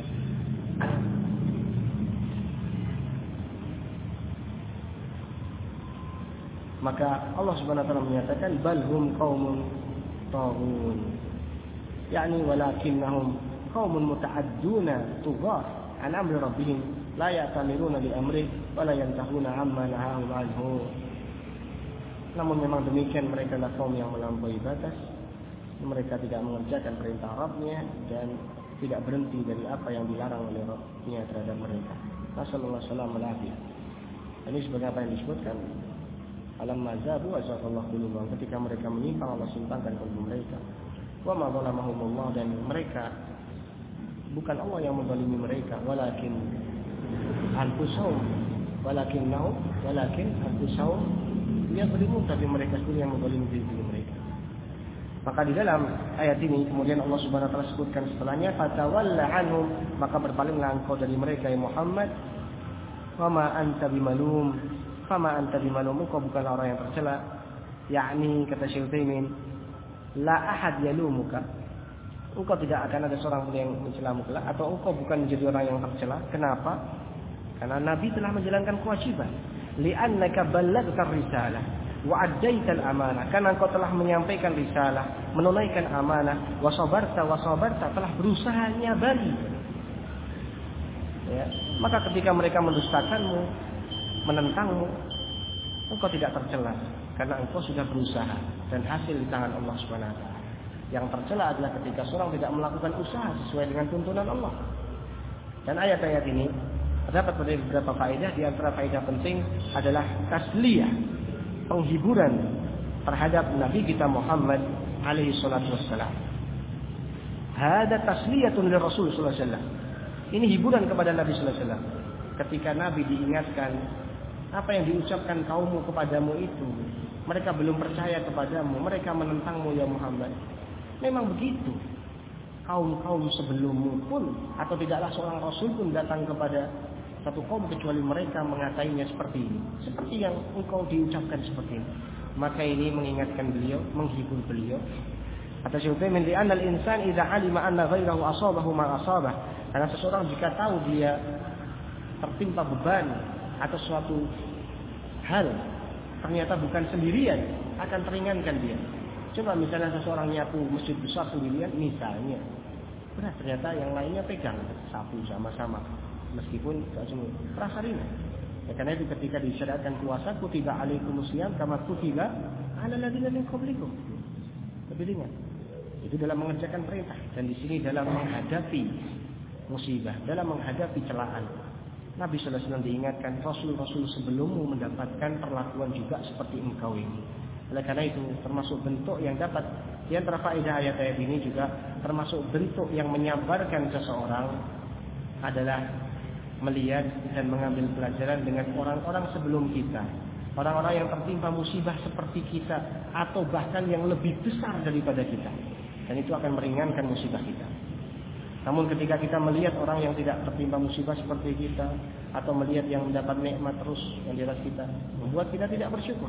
Maka Allah Subhanahu wa taala menyatakan bal hum qaumun taghun, yakni walakinnahum qaumun muta'adduna tughar an amri rabbihim la ya'tamiruna bi amri wa la yantahuna amma nahahum anhu. Namun memang demikian, mereka adalah kaum yang melampaui batas. Mereka tidak mengerjakan perintah Rabb-nya dan tidak berhenti dari apa yang dilarang oleh Rabb-nya terhadap mereka. Nasallallahu alaihi wasallam. Ini sebagai apa yang disebutkan alam mazabu azaqallahu qulubahum, ketika mereka menyimpang Allah simpangkan kalbu mereka. Wa ma zalamahumullah, dan mereka bukan Allah yang menzalimi mereka, walakin anfusahum walakinnahum walakin anfusahum yazlimun, tapi mereka sendiri yang menzalimi diri mereka. Maka di dalam ayat ini kemudian Allah Subhanahu wa taala sebutkan setelahnya, fatawalla anhum, maka berpalinglah engkau dari mereka ya Muhammad. Wa ma anta bimalum, fama anta bimalum, engkau bukan orang yang tercela. Yakni kata Syekh Utsaimin, la ahad yalumuka, engkau tidak akan ada seorang pun yang mencelamu kelak, atau engkau bukan menjadi orang yang tercela. Kenapa? Karena Nabi telah menjalankan kewajiban. Li'annaka ballaghta risalah wa addaital amanah, karena engkau telah menyampaikan risalah, menunaikan amanah, wa sabarta wa sabarta, telah berusaha nyabari. Ya, maka ketika mereka mendustakanmu, menentangmu, engkau tidak tercela karena engkau sudah berusaha dan hasil di tangan Allah Subhanahu wa taala. Yang tercela adalah ketika seorang tidak melakukan usaha sesuai dengan tuntunan Allah. Dan ayat-ayat ini terdapat pada beberapa faedah. Di antara faedah penting adalah tasliyah, penghiburan terhadap Nabi kita Muhammad alaihi salatu wassalam. Hada tasliyatun li Rasul sallallahu alaihi wasallam. Ini hiburan kepada Nabi sallallahu alaihi wasallam. Ketika Nabi diingatkan, apa yang diucapkan kaummu kepadamu itu, mereka belum percaya kepadamu, mereka menentangmu ya Muhammad. Memang begitu. Kaum-kaum sebelummu pun, atau tidaklah seorang Rasul pun datang kepada satu kaum kecuali mereka mengatainya seperti ini, seperti yang engkau diucapkan seperti ini. Maka ini mengingatkan beliau, menghibur beliau. Kata Syekh Utsaimin, li'anna al-insan idza 'alima anna ghairahu asabahu ma asabah. Karena seseorang jika tahu dia tertimpa beban atau suatu hal ternyata bukan sendirian, akan teringankan dia. Coba misalnya seseorang nyapu masjid besar sendirian misalnya, berat, ternyata yang lainnya pegang sapu sama-sama, meskipun tidak semua, terasa ringan. Ya, karena itu ketika disyariatkan puasa, kutiba alaikumusiyam kama kutiba ala ladzina min qablikum, lebih ringan. Itu dalam mengerjakan perintah, dan di sini dalam menghadapi musibah, dalam menghadapi celaan. Nabi sallallahu alaihi wasallam diingatkan, Rasul-Rasul sebelummu mendapatkan perlakuan juga seperti engkau ini. Oleh karena itu termasuk bentuk yang dapat di antara faedah ayat-ayat ini juga termasuk bentuk yang menyabarkan seseorang adalah melihat dan mengambil pelajaran dengan orang-orang sebelum kita, orang-orang yang tertimpa musibah seperti kita atau bahkan yang lebih besar daripada kita, dan itu akan meringankan musibah kita. Namun ketika kita melihat orang yang tidak tertimpa musibah seperti kita, atau melihat yang mendapat nikmat terus yang di atas kita, membuat kita tidak bersyukur.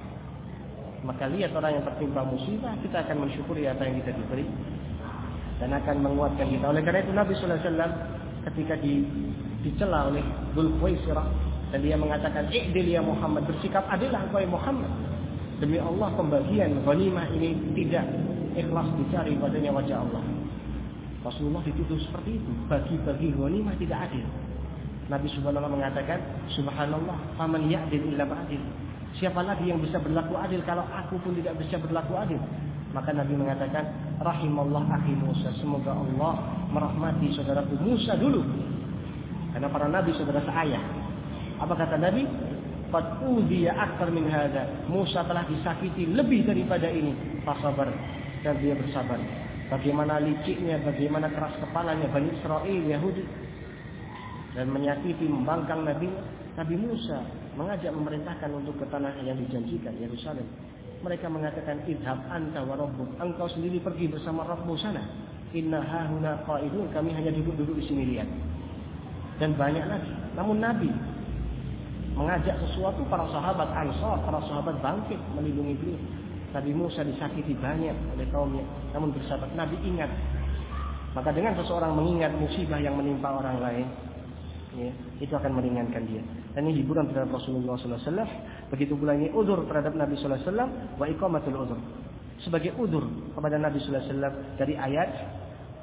Maka lihat orang yang tertimpa musibah, kita akan mensyukuri apa yang kita diberi dan akan menguatkan kita. Oleh karena itu Nabi sallallahu alaihi wasallam ketika di, dicela oleh Dzul Khuwaisirah dan dia mengatakan, "I'dil ya Muhammad," bersikap adillah wahai Muhammad. Demi Allah pembagian ghanimah ini tidak ikhlas dicari padanya wajah Allah. Rasulullah dituduh seperti itu, bagi-bagi ghanimah tidak adil. Nabi subhanahu wa taala mengatakan, "Subhanallah, faman ya'dil illa ba'dil." Siapa lagi yang bisa berlaku adil kalau aku pun tidak bisa berlaku adil? Maka Nabi mengatakan, "Rahimallah akhi Musa." Semoga Allah merahmati saudaraku Musa dulu. Karena para nabi saudara seayah. Apa kata Nabi? "Qad uziya akthar min hadza." Musa telah disakiti lebih daripada ini. Fasabar, dan dia bersabar. Bagaimana liciknya, bagaimana keras kepalanya Bani Israel Yahudi dan menyakiti, membangkang Nabi Nabi Musa, mengajak memerintahkan untuk ke tanah yang dijanjikan, Yerusalem. Mereka mengatakan, "Idhab anta wa rabbuk." Engkau sendiri pergi bersama Rabbmu sana. "Inna hahuna qa'idun." Kami hanya duduk-duduk di sini lihat. Dan banyak lagi. Namun Nabi mengajak sesuatu, para sahabat Ansar, para sahabat bangkit melindungi beliau. Nabi Musa disakiti banyak oleh kaumnya, namun bersahabat. Nabi ingat. Maka dengan seseorang mengingat musibah yang menimpa orang lain, ya, itu akan meringankan dia. Dan ini hiburan terhadap Rasulullah sallallahu alaihi wasallam. Begitu pula ini udzur terhadap Nabi sallallahu alaihi wasallam, wa iqamatul udzur. Sebagai udzur kepada Nabi sallallahu alaihi wasallam dari ayat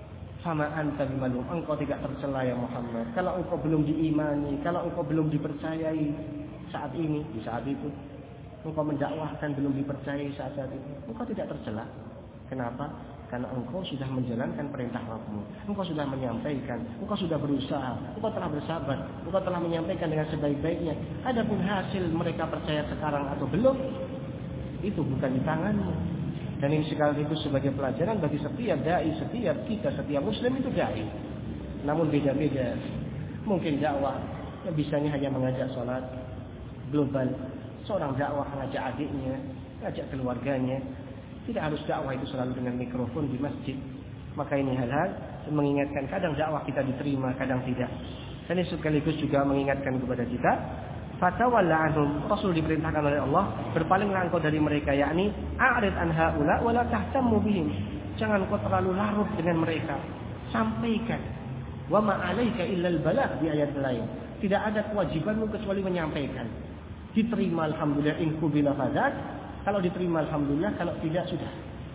Fama anta bimalum, engkau tidak tercela ya Muhammad. Kalau engkau belum diimani, kalau engkau belum dipercayai saat ini, di saat itu, engkau mendakwahkan belum dipercayai saat saat itu, engkau tidak tercela. Kenapa? Karena engkau sudah menjalankan perintah Rabbmu, engkau sudah menyampaikan, engkau sudah berusaha, engkau telah bersabar, engkau telah menyampaikan dengan sebaik-baiknya. Adapun hasil mereka percaya sekarang atau belum, itu bukan di tanganmu. Dan ini sekaligus sebagai pelajaran bagi setiap dai, setiap kita, setiap muslim itu dai. Namun beda-beda. Mungkin dakwah yang bisanya hanya mengajak sholat global. Seorang dakwah mengajak adiknya, mengajak keluarganya. Tidak harus dakwah itu selalu dengan mikrofon di masjid. Maka ini hal-hal yang mengingatkan kadang dakwah kita diterima, kadang tidak. Dan ini sekaligus juga mengingatkan kepada kita, fatawalla anhum, Rasul diperintahkan oleh Allah, berpalinglah engkau dari mereka, yakni a'rid an haula wa la tahtammu bihim. Jangan kau terlalu larut dengan mereka. Sampaikan. Wa ma 'alaika illa al-balagh, di ayat lain. Tidak ada kewajibanmu kecuali menyampaikan. Diterima alhamdulillah, in qubila fadak. Kalau diterima alhamdulillah, kalau tidak sudah.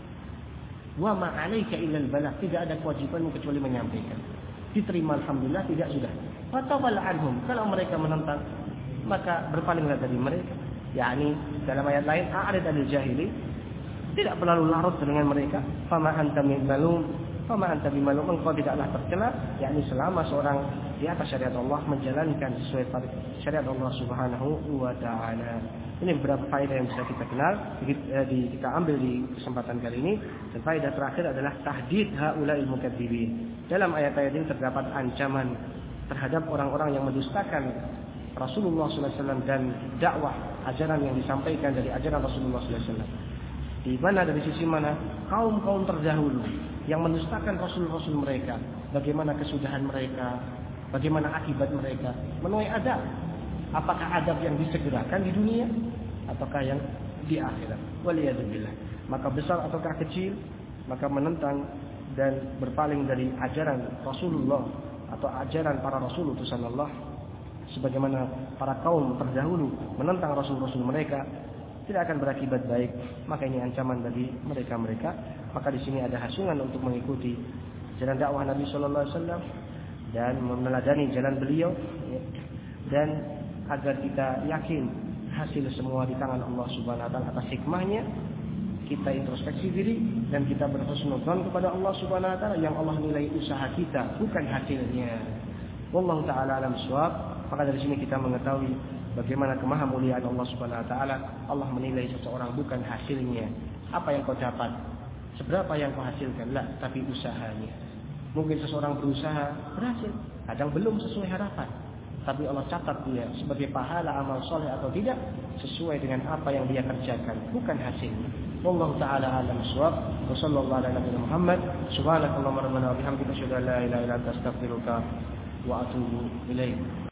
Wa ma 'alaika illa al-balagh, tidak ada kewajibanmu kecuali menyampaikan. Diterima alhamdulillah, tidak sudah. Fatawalla anhum, kalau mereka menentang, maka berpalinglah dari mereka. Yakni dalam ayat lain, a'rid anil jahili, tidak terlalu larut dengan mereka. Fama anta bimalum, fama anta bimalum, engkau tidaklah tercela, yakni selama seorang di atas syariat Allah menjalankan sesuai syariat Allah Subhanahu wa taala. Ini beberapa faedah yang bisa kita kenal, di, kita ambil di kesempatan kali ini. Dan faedah terakhir adalah tahdid haula'il mukadzibin. Dalam ayat-ayat ini terdapat ancaman terhadap orang-orang yang mendustakan Rasulullah sallallahu alaihi wasallam dan dakwah ajaran yang disampaikan dari ajaran Rasulullah sallallahu alaihi wasallam. Di mana, dari sisi mana? Kaum-kaum terdahulu yang mendustakan Rasul-Rasul mereka, bagaimana kesudahan mereka, bagaimana akibat mereka, menuai adab. Apakah adab yang disegerakan di dunia ataukah yang di akhirat? Waliyadzubillah. Maka besar ataukah kecil, maka menentang dan berpaling dari ajaran Rasulullah atau ajaran para Rasul utusan Allah, sebagaimana para kaum terdahulu menentang Rasul-Rasul mereka, tidak akan berakibat baik. Maka ini ancaman bagi mereka-mereka. Maka di sini ada hasungan untuk mengikuti jalan dakwah Nabi Sallallahu Alaihi Wasallam dan meneladani jalan beliau, dan agar kita yakin hasil semua di tangan Allah Subhanahu Wa Taala atas hikmahnya. Kita introspeksi diri dan kita berhusnudzon kepada Allah Subhanahu Wa Taala, yang Allah nilai usaha kita, bukan hasilnya. Wallahu taala alam shawab. Maka dari sini kita mengetahui bagaimana kemahamuliaan Allah Subhanahu Wa Taala. Allah menilai seseorang bukan hasilnya, apa yang kau dapat, seberapa yang kau hasilkan, lah, tapi usahanya. Mungkin seseorang berusaha berhasil, kadang belum sesuai harapan, tapi Allah catat dia sebagai pahala amal soleh atau tidak sesuai dengan apa yang dia kerjakan, bukan hasilnya. Wallahu taala alam shawab. Wa sallallahu ala nabiyina Muhammad. Subhanakallahumma rabbana wa bihamdika asyhadu an la ilaha illa anta astaghfiruka wa atubu ilaik.